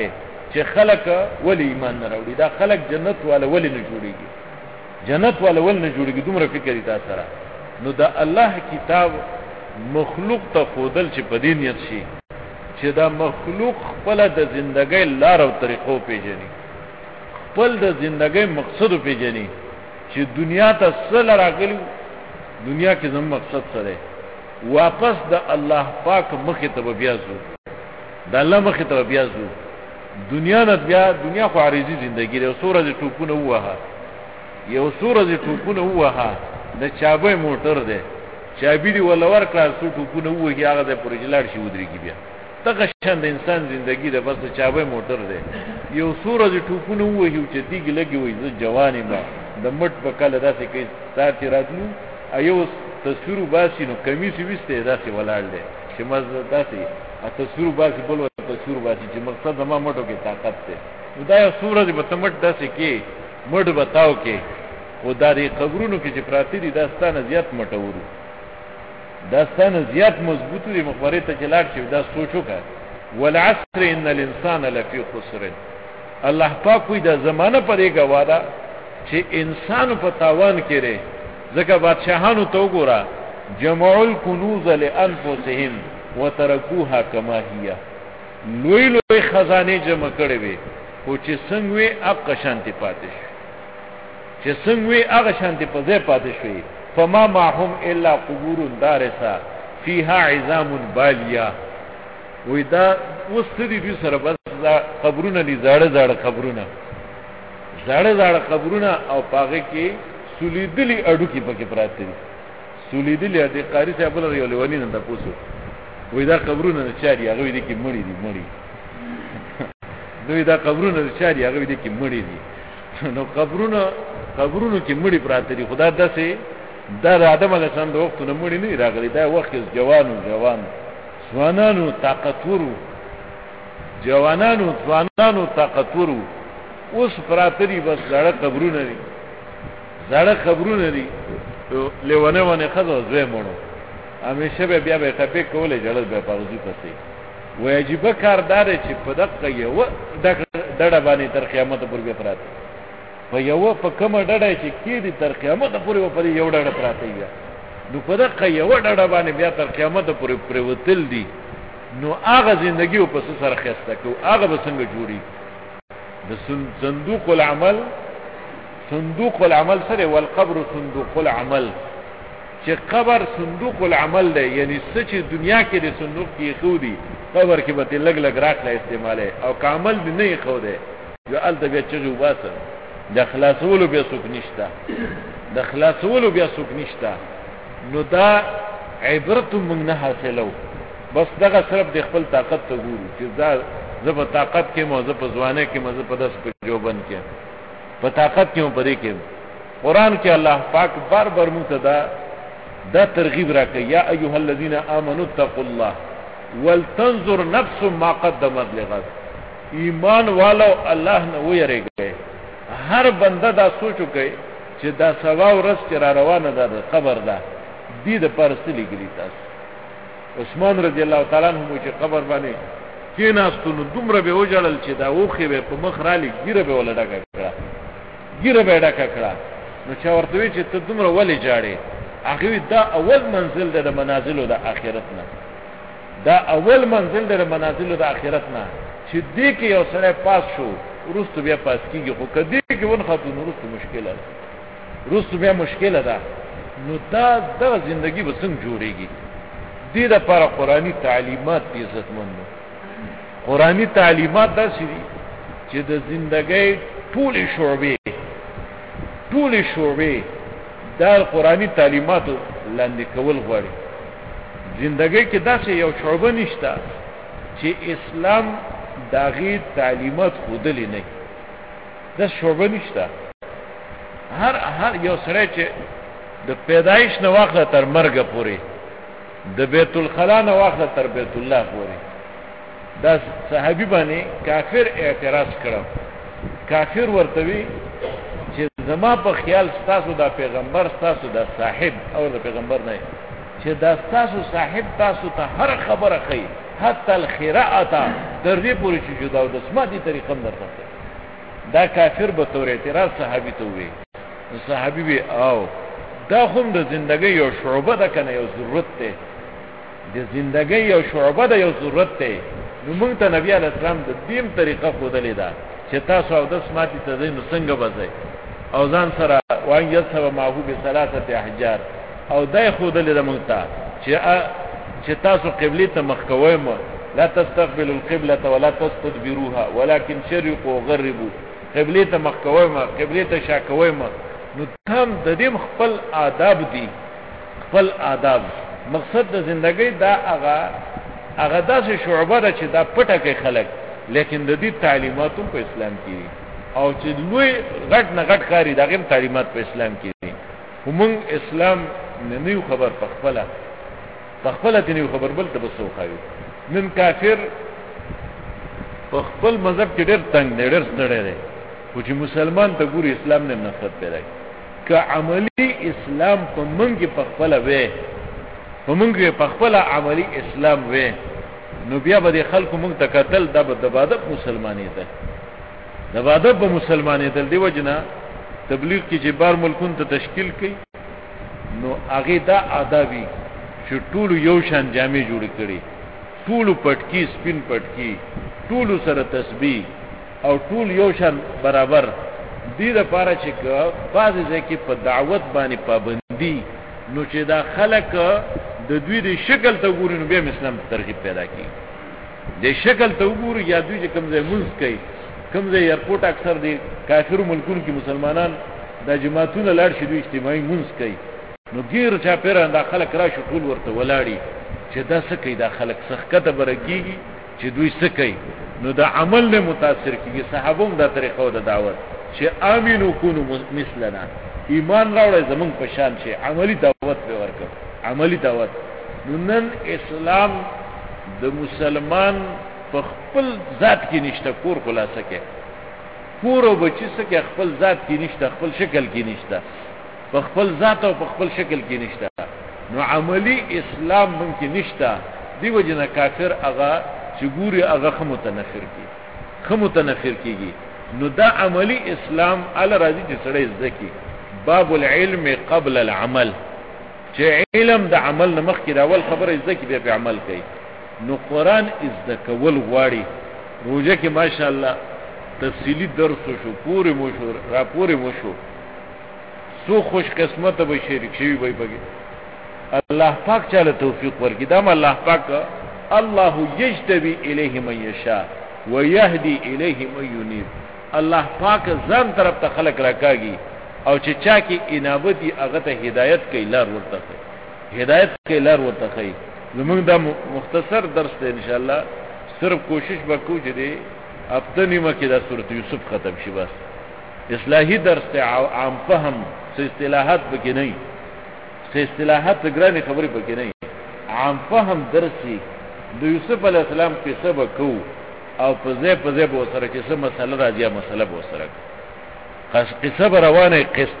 چې خلک ولی ایمان نه راوړي دا خلک جنت والا ولی نه جوړيږي جنت والا ول نه جوړيږي دومره فکر یې تاسو سره نو دا الله کتاب مخلوق ته خودل چې په دې نیت شي چې دا مخلوق خپل د ژوندۍ لار او طریقو پیژني خپل د ژوندۍ مقصد پیژني چې دنیا ته سره راغلی دنیا کې زموږ مقصد سره واپس د الله پاک مخې ته بیا زو د الله مخې ته بیا زو دنیا نه بیا دنیا خو عارضی ژوندۍ یو سورج ټوپونه وها یو سورج ټوپونه وها د چابې موټر ده چابې دی ولور کلاس ټوپونه وهي هغه د پرجلار شي ودرېږي بیا تګه شان د انسان ژوندۍ ده بس چابې موټر ده یو سورج ټوپونه وهي چې دیګ لګي وي زه جواني ما د مټ په کله داسې کې ساتي راتلو ایو تصویر باسي نو کمیس وسته داسې ولاړ ده چې مزه داسې تصویر باسي بل تصویر باسي چې مقصد زما مټو کې طاقت ده نو دا یو سورج په تمټ داسې کې مټ بتاو کې او دا دی قبرونو کې چې پراتی دي داستانه زیات مټورو داستانه زیات مضبوط دي مخبره ته چلاټ شي دا سوچو کا والعصر ان الانسان لفی خسر الله پاک وی دا زمانہ پرې گوادا چې انسان په تاوان کې لري ځکه بادشاہانو تو ګورا جمع الكنوز لانفسهم وتركوها كما هي لوی لوی خزانه جمع کړي وي او چې څنګه وي اق شانتی پاتې شي چې څنګه وي هغه شانتی په ځای پاتې شي فما معهم الا قبور دارسه فيها عظام باليه وېدا وستدي دي سره بس قبرونه دي زاړه قبرونه او پاغه کې سولیدلی اډو کې پکې پراته دي سولیدلی د قاری صاحب له یو لونی نه تاسو وېدا قبرونه نه چاري هغه دي کې مړی دي دوی دا قبرونه نه چاري هغه دي کې مړی دي نو قبرونو کې مړی پراته دي خدا داسې دا د آدم علیه السلام د وخت نه مړی نه راغلی دا وخت جوان ځوانانو طاقتورو اوس پراته دي بس زړه قبرونه دي لیونه خزو زوی مړو همیشه بیا ټپې کولې جړل به پاوزي پسې واجب کاردار چې په دقه یو دړه باندې تر قیامت پورې پراته په یو په کومه ډډه چې کې دي تر قیامت پورې په یو ډډه پراته وي نو په دغه یو ډډه باندې بیا تر قیامت پورې پروتل دي نو هغه ژوندۍ په سر خسته کو هغه به څنګه جوړي د صندوق العمل سره والقبر صندوق العمل چې قبر صندوق العمل دی یعنی سچ دنیا کې د صندوق کې خو دي قبر کې به لګ راکله استعماله او کامل دی نه خو دی یو ال د بیا چغو واسه د خلاصولو بیا څوک نشته نو دا عبرت موږ نه حاصلو بس دغه صرف د خپل طاقت ته ګورو چې دا زه په طاقت کې موزه په ځوانه کې موزه په داس په جوبن کې په طاقت کې مو پرې کې قران کې الله پاک بار متدا دا ترغیب راکړي یا ایها الذین آمنوا اتقوا الله ولتنظر نفس ما قدمت لغد ایمان والو الله نه ویریږي هر بنده دا سوچو کوي چې دا سبا ورځ چې را روانه ده قبر ده دې د پرستلی ګری تاسو عثمان رضی الله تعالی عنہ چې قبر باندې کیناستو نو دومره به وجړل چې دا وخه به په مخ را لګ ګیره به ډکه کړه نو چې ورته وی چې ته دومره ولې جاړې هغه دا اول منزل ده د منازلو د آخرت نه د آخرت نه چې دې کې یو سره پاس شو ورستو بیا پاس کیږي خو کدی کې ون خاطر ورستو مشکله ده نو دا د ژوندۍ به څنګه جوړيږي دې د لپاره قرآنی تعلیمات دې عزتمنو قرآنی تعلیمات داسې دي چې د ژوندۍ ټولې شعبې دا قرآنی تعلیمات لاندې کول غواړي ژوندۍ کې داسې یو شعبه نشته چې اسلام داغي تعلیمات خودلې نه دا شعبه نشته هر یو سره چې د پیدایش نه واخله تر مرګ پورې د بیت الخلا نه واخله تر بیت الله پورې دا صحابي باندې کافر اعتراض کړو کافر ورته وی چې زما په خیال تاسو دا پیغمبر تاسو دا صاحب او دا پیغمبر نه چې دا تاسو صاحب تاسو ته هر خبره کوي حتی الخراءه در دې پورې چې جدا او د سمادي طریقه درته دا کافر به تور اعتراض صحابي ته وي صحابي وي او دا هم د زندګۍ یو شعبه ده کنه یو ضرورت ده د زندګۍ یو شعبه ده یو ضرورت ده نو موږ ته نبی علیہ السلام د دیم طریقه خودلې ده چې تاسو او د سمادي ته نو څنګه بځای او ځان سره وان یصب معه بثلاثه احجار او دای خودلې ده موږ ته چې تاسو قبله ته مخ کوئ لا تستقبلوا القبلة ولا تستدبروها ولكن شرقوا وغربوا قبله ته مخ کوئ قبله ته شا کوئ نو تم د دې خپل آداب دي خپل آداب مقصد د زندګۍ دا هغه داسې شعبه ده چې دا پټه کې خلک لیکن د دې تعلیماتو په اسلام کې او چې لوی غټ نه غټ کاری دا غیم تعلیمات په اسلام کې دي همون اسلام نه یو خبر په خپل ته نه خبر بل ته بسو خایو نن کافر په خپل مذهب کې ډېر تنگ ډېر ستړی دی خو چې مسلمان ته ګوري اسلام نه نفرت پیدا کوي که عملی اسلام په منګ په خپل وې په منګ په خپل عملی اسلام وې نو بیا به خلکو موږ ته قتل د بدادب مسلمانې ده د بدادب مسلمانې ده دی وجنا تبلیغ کې چې بار ملکون ته تشکیل کړي نو هغه دا آدابي چې ټول یو شان جامې جوړ کړي ټول پټکی سپین پټکی ټول سره تسبیح او ټول یو شان برابر دې لپاره چې بعضی ځکه په دعوت باندې پابندي نو چې دا خلک د دوی د شکل ته ګوري نو بیا اسلام ترغیب پیدا کوي د شکل ته ګوري یا دوی چې کوم ځای ملک کوي کوم ځای ایرپورټ اکثر دي کافر ملکونو کې مسلمانان د جماعتونو لار شي دوی اجتماعي منځ کوي نو غیر چا پیران دا خلک را شو ټول ورته ولاړی چې دا څه کوي دا خلک سخته برکیږي چې دوی څه کوي نو دا عمل نه متاثر کیږي صحابوم دا طریقه د دعوت چې امنو کونو مثلنا ایمان راوړی زمونږ په شان شي عملی دعوت به ورکړه عملی دعوت نن اسلام د مسلمان په خپل ذات کې نشته کور خلاصه کې کور او بچی څخه خپل ذات کې نشته خپل شکل کې نشته په خپل ذات او په خپل شکل کې نشته نو عملی اسلام ممکن نشته دی وجنه کافر هغه چې ګوري هغه خمتنفر کیږي نو دا عملی اسلام ال راضی چې سړی زکی باب العلم قبل العمل چې علم د عمل نه مخکې اول خبره زکی به په عمل کوي نو قران ذکول غواړي روزه کې ماشاءالله تفصیلی درس شو پوره مو شو را پوره مو شو سو خوش قسمت به شریک شي وي بګي الله پاک چاله توفیق ورکړي دا الله پاک الله یجتبی الیه من یشاء ويهدي الیه من ينيب الله پاک ځان طرف ته خلق راکاږي او چې چا کې انابت هغه ته هدایت کوي لار ورته کوي زمونږ دا مختصر درس دی ان شاء الله صرف کوشش وکړو چې دې هفته نیمه کې دا سورۃ یوسف ختم شي بس اصلاحي درس ته عام فهم څه اصطلاحات بګی نه څه اصطلاحات ګرانې خبرې بګی نه عام فهم درسي د یوسف علی السلام قصه وکړو او په ځای به سره چې څه مسله راځي مسله به سره قصه روانه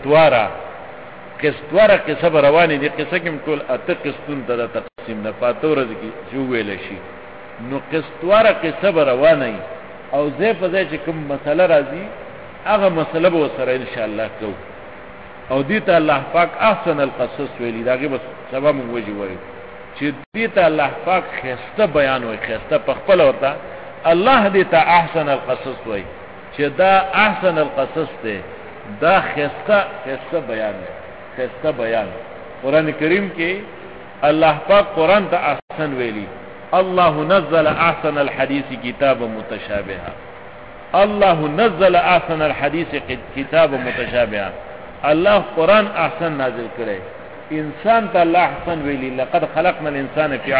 قسطواره قصه روانه دي قصه کې ټول اته قسطون ته تقسیم نه پاتور دي چې ویل شي نو قسطواره قصه روانه او ځای په ځای چې کوم مسله راځي هغه مسله به سره ان شاء الله کو او دې ته الله پاک احسن القصص ویلي داغه بس سبب موجي وایي چې دې ته الله پاک خسته بیان وایي خسته په خپل ورته الله دې ته احسن القصص وایي چې دا احسن القصص ده دا خسته بیان قران کریم کې الله پاک قران ته احسن ویلي الله نزل احسن الحديث كتابا متشابها الله نزل احسن الحديث كتابا متشابها الله قران احسن نازل کړي انسان ته الله احسن ویلي لقد خلقنا الانسان في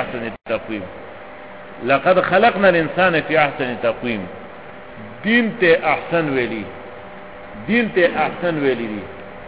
احسن تقويم دین ته احسن ویلی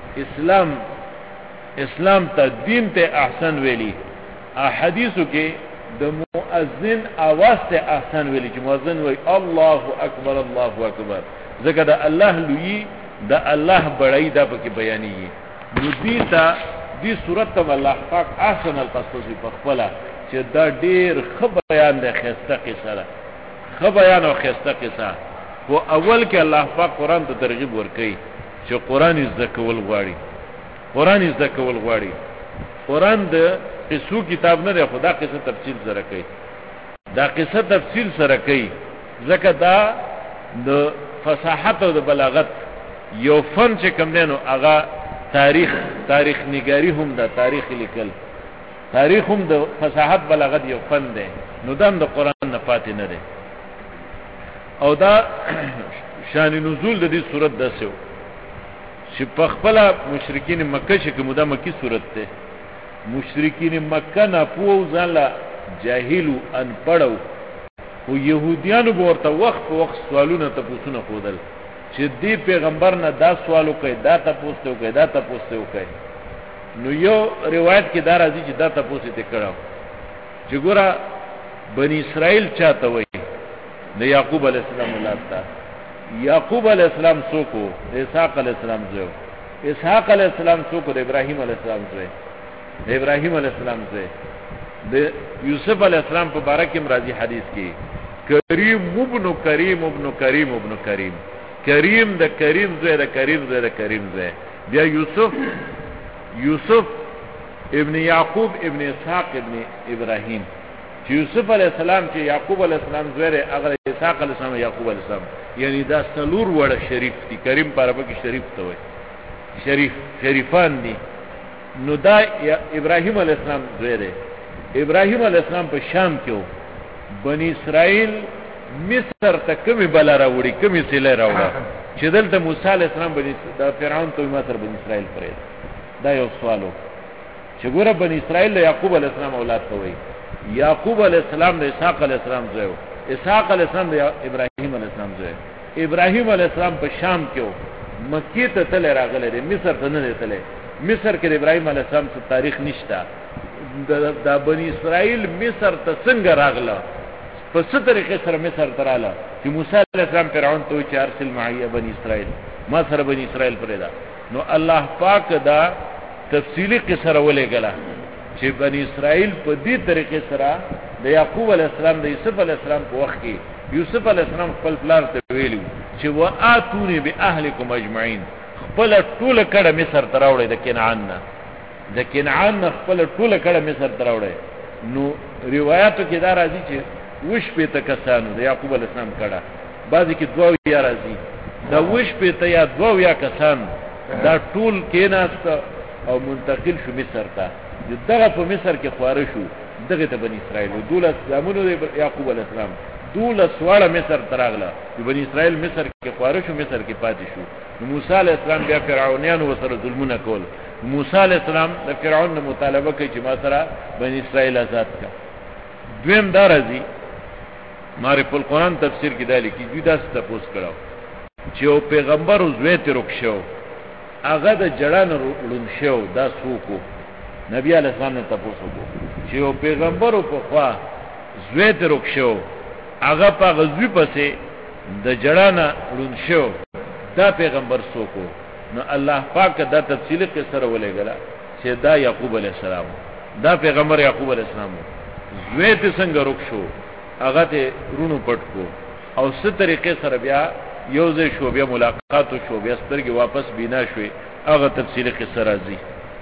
اسلام ته دین ته احسن ویلی احادیثو کې د مؤذن आवाज ته احسن ویلی چې مؤذن وای الله اکبر ځکه دا الله لوی دا الله بړای دا پکې بیانېږي نو دې صورت ته الله پاک احسن القصص په خپل چې دا ډیر ښه بیان دی، خسته قصه ده، ښه بیان او خسته قصه. خو اول کې الله پاک قرآن ته ترغیب ورکوي چې قرآن زده کول غواړي، قرآن زده کول غواړي. قرآن د قصو کتاب نه دی، خدا قصه تفصیل سره کوي، دا قصه تفصیل سره کوي، ځکه دا د فصاحت او د بلاغت یو فن چې کوم دی نو هغه تاریخ نگاری هم دا، تاریخ لیکل، تاریخ هم د فصاحت بلاغت یو فن دی، نو دام د قرآن نه پاتې نه دی. او دا شان نزول د دې صورت داسې و چې په خپل مشرکین مکه چې کومه د مکی صورت ده، مشرکین مکه نه پوه ځاله جاهلو ان پړو، او يهوديانو ورته وخت په وخت سوالونه تاسو نه خودل چې دی پیغمبر نه دا سوالو کوي، دا تاسو ته کوي، دا تاسو ته کوي. نو یو روایت کې دا راځي چې دا تاسو ته کړه چې ګوره بنی اسرائیل چاته وایي د یعقوب علی السلام اولاد ته. یعقوب علی السلام څوک و؟ اسحاق علی السلام زوی. اسحاق علی السلام څوک و؟ د ابراهیم علی السلام زوی. د ابراهیم علی السلام زوی. د یوسف علی السلام په باره کې راځي حدیث کې کریم ابن کریم ابن کریم ابن کریم، کریم د کریم زوی، د کریم زوی، د کریم زوی. بیا یوسف ابن یعقوب ابن اسحاق ابن ابراهیم، چې یوسف علی السلام چې یعقوب علی السلام زوی، هغه اسحاق علی السلام یعقوب علی السلام، یعنی دا څلور وړه شریف دي. کریم په عربی کې شریف ته وایي، شریفان دي. نو دا ابراهیم علی السلام زوی دی. ابراهیم علی السلام په شام کې و، بنی اسرائیل مصر ته کومه بلا راوړي، کومه سیله راوړه چې دلته موسی علی السلام د فرعون ته مصر بنی اسرائیل پرې. دا یو سوالو چې ګوره بنی اسرائیل یعقوب علی السلام اولاد ته وایي، یعقوب علی السلام د اسحاق علی السلام زوی، اسحاق علی السلام د ابراهیم علی السلام زوی. ابراهیم علی السلام په شام کې و، مکې ته تل راغله دي، مصر ته نه تله. مصر کې د ابراهیم علی السلام څخه تاریخ نشته. د بنی اسرائیل مصر ته څنګه راغله، په څه طریقې سره مصر ته رااله چې موسی علی السلام فرعون ته چې ارسل معي بنی اسرائیل، ما سره بنی اسرائیل پرېدا. نو الله پاک دا تفصیلی قصه راولېګله چې بنی اسرائیل په دې طریقې سره د یعقوب علی السلام د یوسف علی السلام په وخت کې یوسف علی السلام خپل پلار ته ویلو چې واتونی باهلکم اجمعین، خپل ټوله کړه مصر ته راوړی د کنعان خپل ټوله کړه مصر ته راوړی. نو روایتو کې دا راځي چې وش په تکسانو د یعقوب علی السلام کړه، بعضی کې دوه یا راځي دا وش په ته یا دوه یا کسان دا ټول کېناست او منتقل شو مصر ته. دغه په مصر کې خواره شو، دغه ته بنی اسرائیل دولت زامنو د یعقوب علی السلام دولت سواله مصر تراغله. بنی اسرائیل مصر کې خواره شو، مصر کې پاتې شو. موسی علی السلام بیا فرعونانو وسره ظلمونه کول. موسی علی السلام د فرعون مطالبه کوي چې ما سره بنی اسرائیل آزاد کړه. دویم دا راځي ماره په قرآن تفسیر کې دا لیکي دوی دا ستاسو کړو چې او پیغمبر زوی ته روک شو، هغه د جړان لون شو، دا سوکو نبی علیہ السلام نے تاسو کو چې او پیغمبر په خوا زوی ته روک شو، هغه په غزوی پسې د جړانا لون شو، دا پیغمبر سوکو. نو الله پاک دا تفصیلی قصه ولېګلا چې دا یعقوب علیہ السلام، دا پیغمبر یعقوب علیہ السلام زوی ته څنګه روک شو، هغه ته رونو پټ کو او ست طریقې سره بیا یوځای شو، بیا ملاقات شو، بیا سترګې واپس بینا شوې. هغه تفصیلی قصه راځي.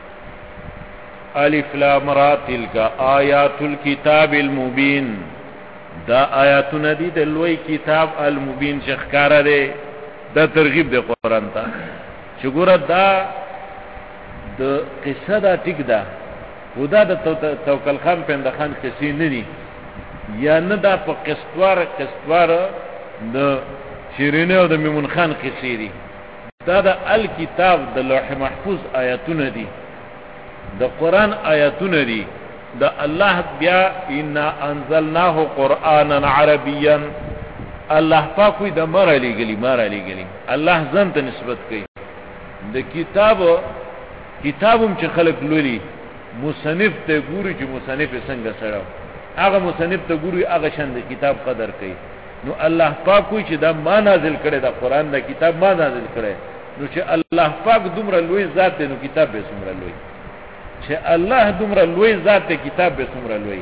الف لام را تلک آیات الكتاب المبین، دا آیاتونه دي د لوی کتاب المبین چې ښکارا دی. دا ترغیب دی قرآن ته چې ګوره دا د قصه دا ټیک ده، خدا د توکل خان پنده خان قصې نه دي، یا نه دا په قسطوار د شیرینه او د میمون خان قصې دي. دا د الکتاب د لوح محفوظ آیاتونه دي، د قرآن آیاتونه دي. د الله بیا انا انزلناه قرآنا عربیا، الله پاک وي د مر علی گلی الله ځان ته نسبت کوي. د کتابم چې خلق لولي مصنف ته ګوري چې مصنف څنګه سره، هغه مصنف ته ګوري هغه شند کتاب قدر کوي. نو الله پاک وي چې دا ما نازل کړي، دا قرآن دا کتاب ما نازل کړي. نو چې الله پاک دومره لوی ذات دی، نو کتاب به څومره لوی. چې الله دومره لوی ذات دی، کتاب به څومره لوی.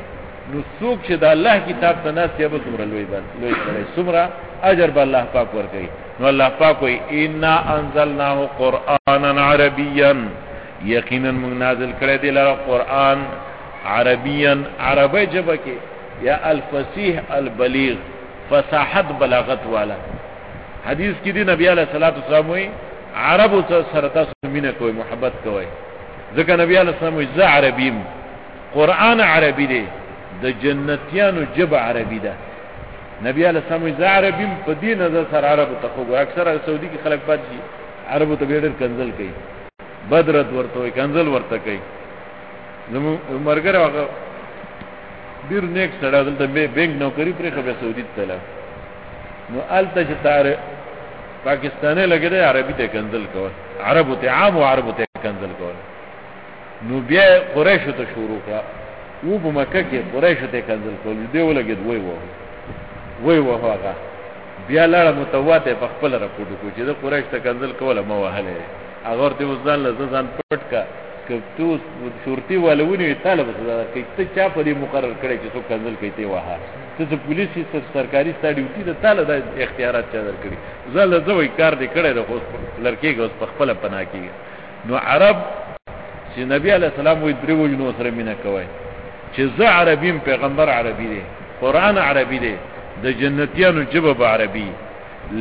نو څوک چې د الله کتاب ته ناس یې به څومره لوی کړي څومره اجر به الله پاک ورکړي نو الله پاک وایي انا انزلناه قرانا عربيا یقینا موږ نازل کړی دی لره قران عربيا عربی ژبه کې یا الفصیح البلیغ فصاحت بلاغت والا حدیث کې دی نبی علیہ الصلوۃ والسلام وایي عربو سره تاسو مینه کوئ محبت کوئ ځکه نبی علیہ السلام وایي ز عربیم قران عربی دی د جنتیانو جبه عربی ده نبی علیہ السلام وایي ز عربیم په دې نظر سره عربو ته خو اکثر سعودي کې خلک بد دي عربو ته ډېر کنزل کوي بدرت ورته وي کنزل ورته کوي زمو مرګره هغه ډیر نیک سره دلته بینک نوکری پرې خو به سعودي ته لاله نو الته چې تار پاکستاني لګیدي عربي ته کنزل کول عربو ته عام او عربو ته کنزل کول نو بیا قریش ته شروع کړه و په مکه کې قریش ته کنزل کول دی ولګید وای هغه بیا لاړه متواته په خپل راپورټ کو چې د قریش ته کنزل کوله مو وهله اگر ته وزن لزان پټ کا کتو شورتي ولونی طالب زړه کې ته چا په دې مقرر کړی چې څو کنزل کوي ته وها ته پولیسي سرکاري ډیوټي ته طالب د اختیارات چا درکړي زله زوی کار دې کړی د اوس لړکې اوس په خپل پناه کیږي نو عرب چې نبی علی السلام وې درو جنو سره مینه کوي چې زه عربیم پیغمبر عربي دی قران عربي دی د جنتیانو جبه عربي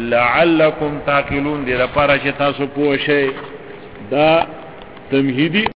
لعلکم تعقلون دې لپاره چې تاسو پوه شئ دا تمهیدی